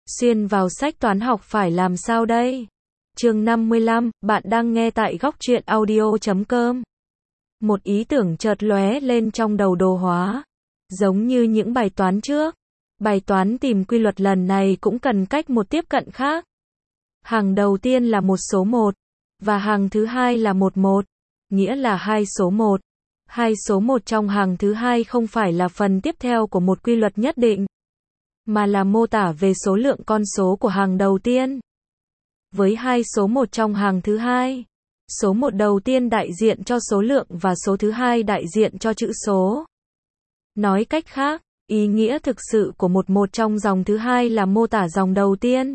Xuyên vào sách toán học phải làm sao đây? Chương 55, bạn đang nghe tại góc truyện audio.com. Một ý tưởng chợt lóe lên trong đầu Đồ Hóa. Giống như những bài toán trước, bài toán tìm quy luật lần này cũng cần cách một tiếp cận khác. Hàng đầu tiên là một số 1, và hàng thứ hai là 11, nghĩa là hai số 1. Hai số 1 trong hàng thứ hai không phải là phần tiếp theo của một quy luật nhất định, mà là mô tả về số lượng con số của hàng đầu tiên. Với hai số 1 trong hàng thứ hai, số 1 đầu tiên đại diện cho số lượng và số thứ hai đại diện cho chữ số. Nói cách khác, ý nghĩa thực sự của một trong dòng thứ hai là mô tả dòng đầu tiên.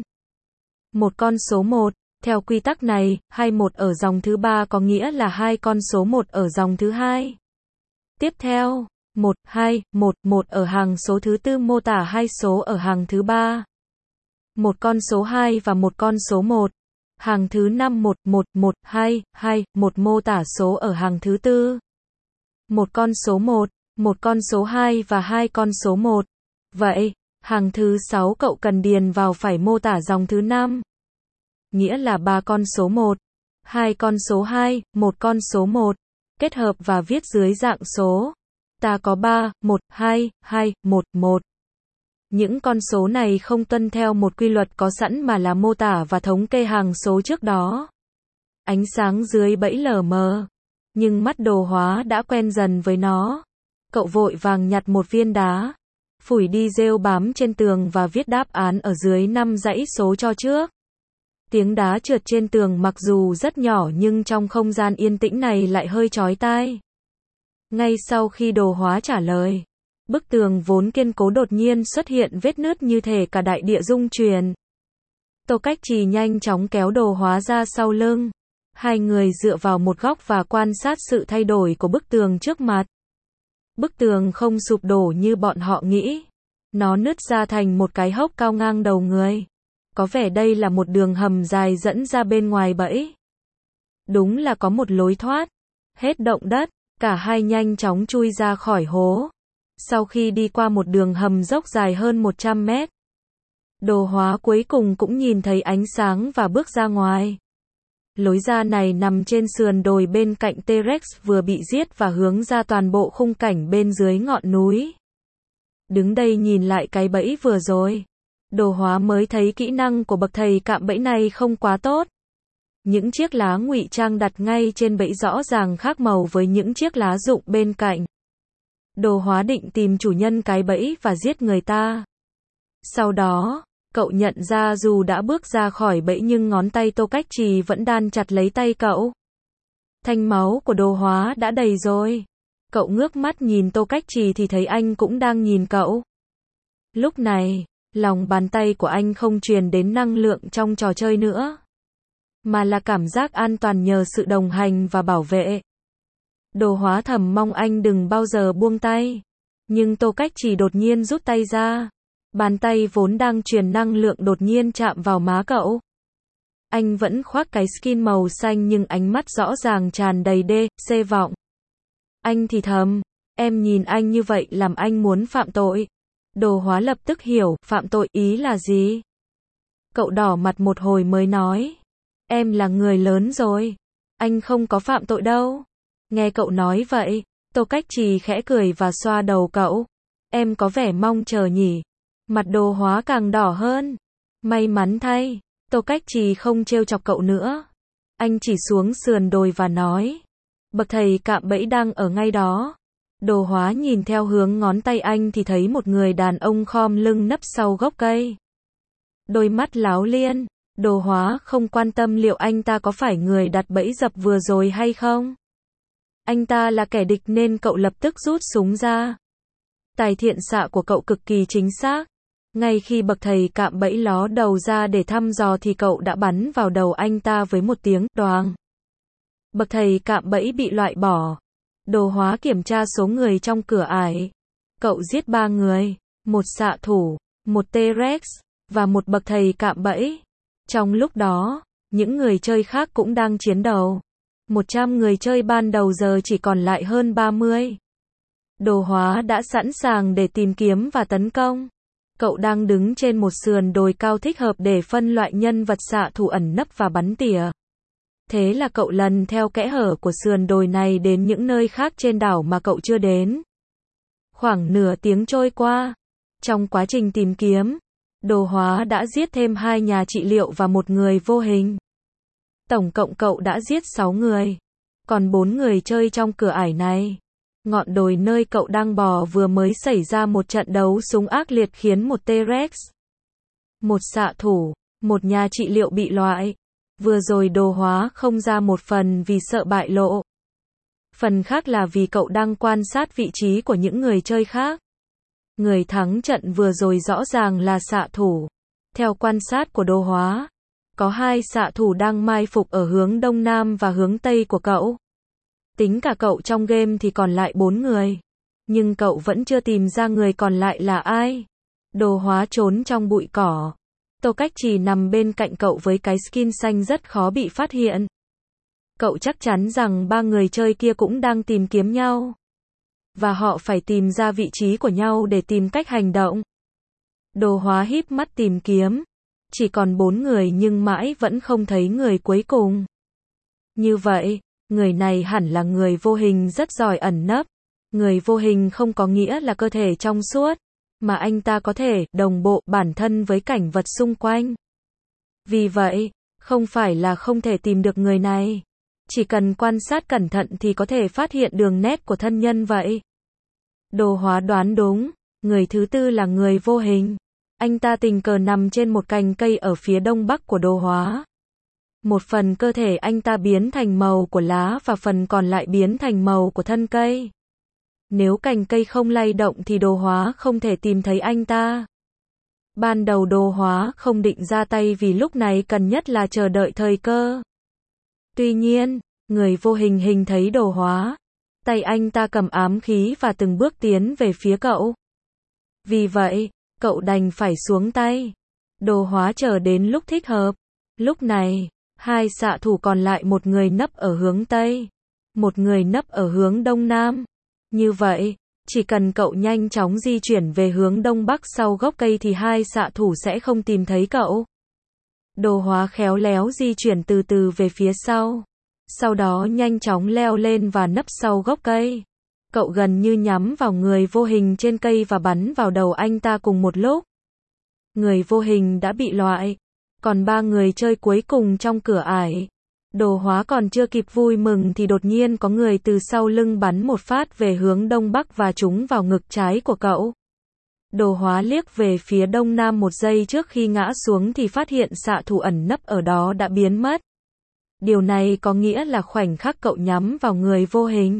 Một con số 1, theo quy tắc này, 21 ở dòng thứ ba có nghĩa là hai con số 1 ở dòng thứ hai. Tiếp theo, 1, 2, 1, 1 ở hàng số thứ tư mô tả hai số ở hàng thứ ba. Một con số 2 và một con số 1. Hàng thứ 5 1, 1, 1, 2, 2, 1 mô tả số ở hàng thứ tư. Một con số 1, một con số 2 và hai con số 1. Vậy, hàng thứ 6 cậu cần điền vào phải mô tả dòng thứ 5. Nghĩa là ba con số 1, hai con số 2, một con số 1, kết hợp và viết dưới dạng số. Ta có 3, 1, 2, 2, 1, 1. Những con số này không tuân theo một quy luật có sẵn mà là mô tả và thống kê hàng số trước đó. Ánh sáng dưới bẫy lờ mờ, nhưng mắt Đồ Hóa đã quen dần với nó. Cậu vội vàng nhặt một viên đá, phủi đi rêu bám trên tường và viết đáp án ở dưới 5 dãy số cho trước. Tiếng đá trượt trên tường mặc dù rất nhỏ nhưng trong không gian yên tĩnh này lại hơi chói tai. Ngay sau khi Đồ Hóa trả lời, bức tường vốn kiên cố đột nhiên xuất hiện vết nứt như thể cả đại địa rung chuyển. Tô Cách Trì nhanh chóng kéo Đồ Hóa ra sau lưng. Hai người dựa vào một góc và quan sát sự thay đổi của bức tường trước mặt. Bức tường không sụp đổ như bọn họ nghĩ. Nó nứt ra thành một cái hốc cao ngang đầu người. Có vẻ đây là một đường hầm dài dẫn ra bên ngoài bẫy. Đúng là có một lối thoát. Hết động đất, cả hai nhanh chóng chui ra khỏi hố. Sau khi đi qua một đường hầm dốc dài hơn 100 mét, Đồ Hóa cuối cùng cũng nhìn thấy ánh sáng và bước ra ngoài. Lối ra này nằm trên sườn đồi bên cạnh T-Rex vừa bị giết và hướng ra toàn bộ khung cảnh bên dưới ngọn núi. Đứng đây nhìn lại cái bẫy vừa rồi, Đồ Hóa mới thấy kỹ năng của bậc thầy cạm bẫy này không quá tốt. Những chiếc lá ngụy trang đặt ngay trên bẫy rõ ràng khác màu với những chiếc lá rụng bên cạnh. Đồ Hóa định tìm chủ nhân cái bẫy và giết người ta. Sau đó, cậu nhận ra dù đã bước ra khỏi bẫy nhưng ngón tay Tô Cách Trì vẫn đan chặt lấy tay cậu. Thanh máu của Đồ Hóa đã đầy rồi. Cậu ngước mắt nhìn Tô Cách Trì thì thấy anh cũng đang nhìn cậu. Lúc này, lòng bàn tay của anh không truyền đến năng lượng trong trò chơi nữa, mà là cảm giác an toàn nhờ sự đồng hành và bảo vệ. Đồ Hóa thầm mong anh đừng bao giờ buông tay. Nhưng Tô Cách Trì đột nhiên rút tay ra. Bàn tay vốn đang truyền năng lượng đột nhiên chạm vào má cậu. Anh vẫn khoác cái skin màu xanh nhưng ánh mắt rõ ràng tràn đầy C vọng. Anh thì thầm, em nhìn anh như vậy làm anh muốn phạm tội. Đồ Hóa lập tức hiểu, phạm tội ý là gì? Cậu đỏ mặt một hồi mới nói, em là người lớn rồi. Anh không có phạm tội đâu. Nghe cậu nói vậy, Tô Cách Trì khẽ cười và xoa đầu cậu. Em có vẻ mong chờ nhỉ? Mặt Đồ Hóa càng đỏ hơn. May mắn thay, Tô Cách Trì không trêu chọc cậu nữa. Anh chỉ xuống sườn đồi và nói, bậc thầy cạm bẫy đang ở ngay đó. Đồ Hóa nhìn theo hướng ngón tay anh thì thấy một người đàn ông khom lưng nấp sau gốc cây. Đôi mắt láo liên, Đồ Hóa không quan tâm liệu anh ta có phải người đặt bẫy dập vừa rồi hay không. Anh ta là kẻ địch nên cậu lập tức rút súng ra. Tài thiện xạ của cậu cực kỳ chính xác. Ngay khi bậc thầy cạm bẫy ló đầu ra để thăm dò thì cậu đã bắn vào đầu anh ta với một tiếng đoàng. Bậc thầy cạm bẫy bị loại bỏ. Đồ Hóa kiểm tra số người trong cửa ải. Cậu giết 3 người, một xạ thủ, một T-Rex, và một bậc thầy cạm bẫy. Trong lúc đó, những người chơi khác cũng đang chiến đấu. 100 người chơi ban đầu giờ chỉ còn lại hơn 30. Đồ Hóa đã sẵn sàng để tìm kiếm và tấn công. Cậu đang đứng trên một sườn đồi cao thích hợp để phân loại nhân vật xạ thủ ẩn nấp và bắn tỉa. Thế là cậu lần theo kẽ hở của sườn đồi này đến những nơi khác trên đảo mà cậu chưa đến. Khoảng nửa tiếng trôi qua. Trong quá trình tìm kiếm, Đồ Hóa đã giết thêm 2 nhà trị liệu và một người vô hình. Tổng cộng cậu đã giết 6 người. Còn 4 người chơi trong cửa ải này. Ngọn đồi nơi cậu đang bò vừa mới xảy ra một trận đấu súng ác liệt khiến một T-Rex, một xạ thủ, một nhà trị liệu bị loại. Vừa rồi Đồ Hóa không ra một phần vì sợ bại lộ. Phần khác là vì cậu đang quan sát vị trí của những người chơi khác. Người thắng trận vừa rồi rõ ràng là xạ thủ. Theo quan sát của Đồ Hóa, có 2 xạ thủ đang mai phục ở hướng đông nam và hướng tây của cậu. Tính cả cậu trong game thì còn lại 4 người. Nhưng cậu vẫn chưa tìm ra người còn lại là ai. Đồ Hóa trốn trong bụi cỏ. Tô Cách Trì nằm bên cạnh cậu với cái skin xanh rất khó bị phát hiện. Cậu chắc chắn rằng 3 người chơi kia cũng đang tìm kiếm nhau. Và họ phải tìm ra vị trí của nhau để tìm cách hành động. Đồ Hóa híp mắt tìm kiếm. Chỉ còn 4 người nhưng mãi vẫn không thấy người cuối cùng. Như vậy, người này hẳn là người vô hình rất giỏi ẩn nấp. Người vô hình không có nghĩa là cơ thể trong suốt, mà anh ta có thể đồng bộ bản thân với cảnh vật xung quanh. Vì vậy, không phải là không thể tìm được người này. Chỉ cần quan sát cẩn thận thì có thể phát hiện đường nét của thân nhân vậy. Đồ Hóa đoán đúng, người thứ tư là người vô hình. Anh ta tình cờ nằm trên một cành cây ở phía đông bắc của Đồ Hóa. Một phần cơ thể anh ta biến thành màu của lá và phần còn lại biến thành màu của thân cây. Nếu cành cây không lay động thì Đồ Hóa không thể tìm thấy anh ta. Ban đầu Đồ Hóa không định ra tay vì lúc này cần nhất là chờ đợi thời cơ. Tuy nhiên, người vô hình hình thấy Đồ Hóa. Tay anh ta cầm ám khí và từng bước tiến về phía cậu. Vì vậy, cậu đành phải xuống tay. Đồ Hóa chờ đến lúc thích hợp. Lúc này, 2 xạ thủ còn lại, một người nấp ở hướng Tây, một người nấp ở hướng Đông Nam. Như vậy, chỉ cần cậu nhanh chóng di chuyển về hướng Đông Bắc sau gốc cây thì 2 xạ thủ sẽ không tìm thấy cậu. Đồ Hóa khéo léo di chuyển từ từ về phía sau. Sau đó nhanh chóng leo lên và nấp sau gốc cây. Cậu gần như nhắm vào người vô hình trên cây và bắn vào đầu anh ta cùng một lúc. Người vô hình đã bị loại. Còn 3 người chơi cuối cùng trong cửa ải. Đồ Hóa còn chưa kịp vui mừng thì đột nhiên có người từ sau lưng bắn một phát về hướng đông bắc và trúng vào ngực trái của cậu. Đồ Hóa liếc về phía đông nam một giây trước khi ngã xuống thì phát hiện xạ thủ ẩn nấp ở đó đã biến mất. Điều này có nghĩa là khoảnh khắc cậu nhắm vào người vô hình,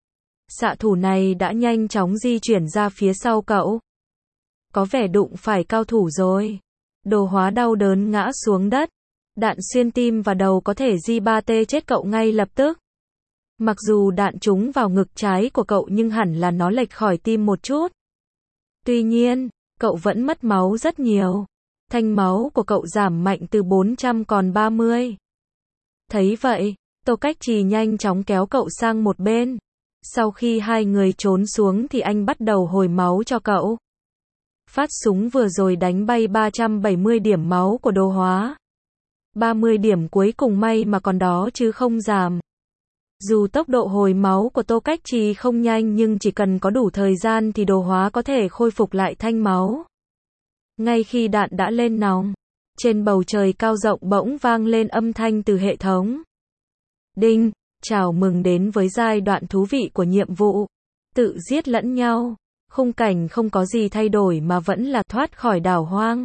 xạ thủ này đã nhanh chóng di chuyển ra phía sau cậu. Có vẻ đụng phải cao thủ rồi. Đồ Hóa đau đớn ngã xuống đất. Đạn xuyên tim và đầu có thể J3T chết cậu ngay lập tức. Mặc dù đạn trúng vào ngực trái của cậu nhưng hẳn là nó lệch khỏi tim một chút. Tuy nhiên, cậu vẫn mất máu rất nhiều. Thanh máu của cậu giảm mạnh từ 400 còn 30. Thấy vậy, Tô Cách Trì nhanh chóng kéo cậu sang một bên. Sau khi 2 người trốn xuống thì anh bắt đầu hồi máu cho cậu. Phát súng vừa rồi đánh bay 370 điểm máu của Đồ Hóa. 30 điểm cuối cùng may mà còn đó chứ không giảm. Dù tốc độ hồi máu của Tô Cách Trì không nhanh nhưng chỉ cần có đủ thời gian thì Đồ Hóa có thể khôi phục lại thanh máu. Ngay khi đạn đã lên nòng, trên bầu trời cao rộng bỗng vang lên âm thanh từ hệ thống. Đinh, chào mừng đến với giai đoạn thú vị của nhiệm vụ. Tự giết lẫn nhau. Khung cảnh không có gì thay đổi mà vẫn là thoát khỏi đảo hoang.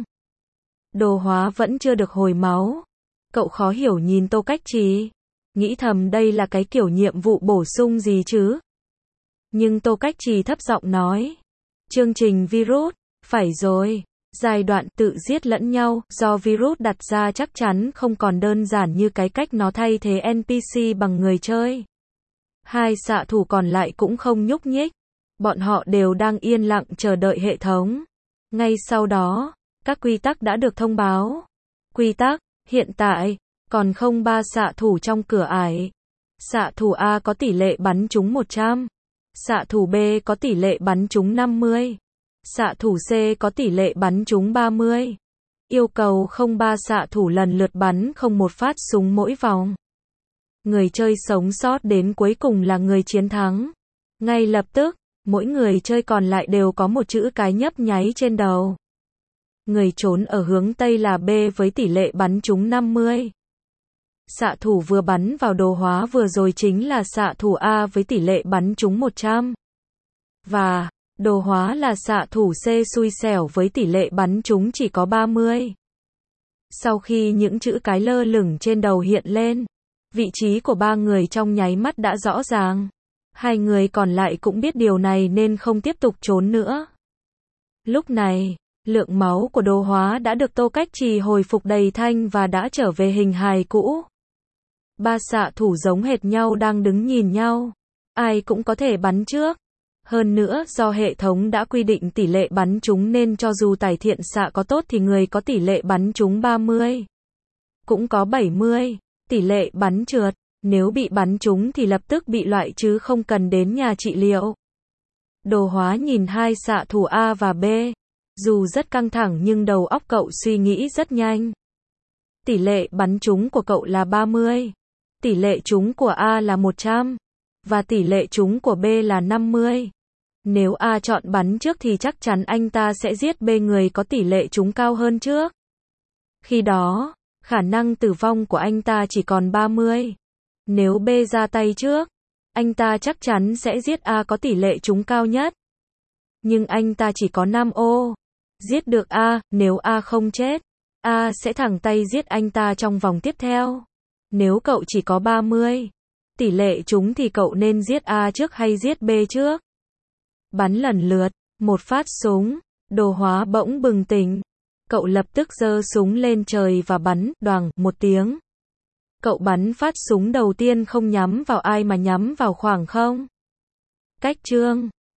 Đồ Hóa vẫn chưa được hồi máu. Cậu khó hiểu nhìn Tô Cách Trì. Nghĩ thầm đây là cái kiểu nhiệm vụ bổ sung gì chứ? Nhưng Tô Cách Trì thấp giọng nói. Chương trình virus, phải rồi. Giai đoạn tự giết lẫn nhau do virus đặt ra chắc chắn không còn đơn giản như cái cách nó thay thế NPC bằng người chơi. 2 xạ thủ còn lại cũng không nhúc nhích. Bọn họ đều đang yên lặng chờ đợi hệ thống. Ngay sau đó, các quy tắc đã được thông báo. Quy tắc, hiện tại, còn không 3 xạ thủ trong cửa ải. Xạ thủ A có tỷ lệ bắn trúng 100. Xạ thủ B có tỷ lệ bắn trúng 50. Xạ thủ C có tỷ lệ bắn trúng 30. Yêu cầu 03 xạ thủ lần lượt bắn không một phát súng mỗi vòng. Người chơi sống sót đến cuối cùng là người chiến thắng. Ngay lập tức, mỗi người chơi còn lại đều có một chữ cái nhấp nháy trên đầu. Người trốn ở hướng Tây là B với tỷ lệ bắn trúng 50. Xạ thủ vừa bắn vào đồ hóa vừa rồi chính là xạ thủ A với tỷ lệ bắn trúng 100. Và đồ hóa là xạ thủ C xui xẻo với tỷ lệ bắn trúng chỉ có 30. Sau khi những chữ cái lơ lửng trên đầu hiện lên, vị trí của ba người trong nháy mắt đã rõ ràng. Hai người còn lại cũng biết điều này nên không tiếp tục trốn nữa. Lúc này, lượng máu của đồ hóa đã được Tô Cách Trì hồi phục đầy thanh và đã trở về hình hài cũ. Ba xạ thủ giống hệt nhau đang đứng nhìn nhau. Ai cũng có thể bắn trước. Hơn nữa, do hệ thống đã quy định tỷ lệ bắn trúng nên cho dù tài thiện xạ có tốt thì người có tỷ lệ bắn trúng 30. Cũng có 70. Tỷ lệ bắn trượt. Nếu bị bắn trúng thì lập tức bị loại chứ không cần đến nhà trị liệu. Đồ hóa nhìn hai xạ thủ A và B. Dù rất căng thẳng nhưng đầu óc cậu suy nghĩ rất nhanh. Tỷ lệ bắn trúng của cậu là 30. Tỷ lệ trúng của A là 100. Và tỷ lệ trúng của B là 50. Nếu A chọn bắn trước thì chắc chắn anh ta sẽ giết B người có tỷ lệ trúng cao hơn trước. Khi đó, khả năng tử vong của anh ta chỉ còn 30. Nếu B ra tay trước, anh ta chắc chắn sẽ giết A có tỷ lệ trúng cao nhất. Nhưng anh ta chỉ có 5 ô. Giết được A, nếu A không chết, A sẽ thẳng tay giết anh ta trong vòng tiếp theo. Nếu cậu chỉ có 30 tỷ lệ trúng thì cậu nên giết A trước hay giết B trước? Bắn lần lượt, một phát súng, đồ hóa bỗng bừng tỉnh. Cậu lập tức giơ súng lên trời và bắn, đoàng, một tiếng. Cậu bắn phát súng đầu tiên không nhắm vào ai mà nhắm vào khoảng không. Cách chương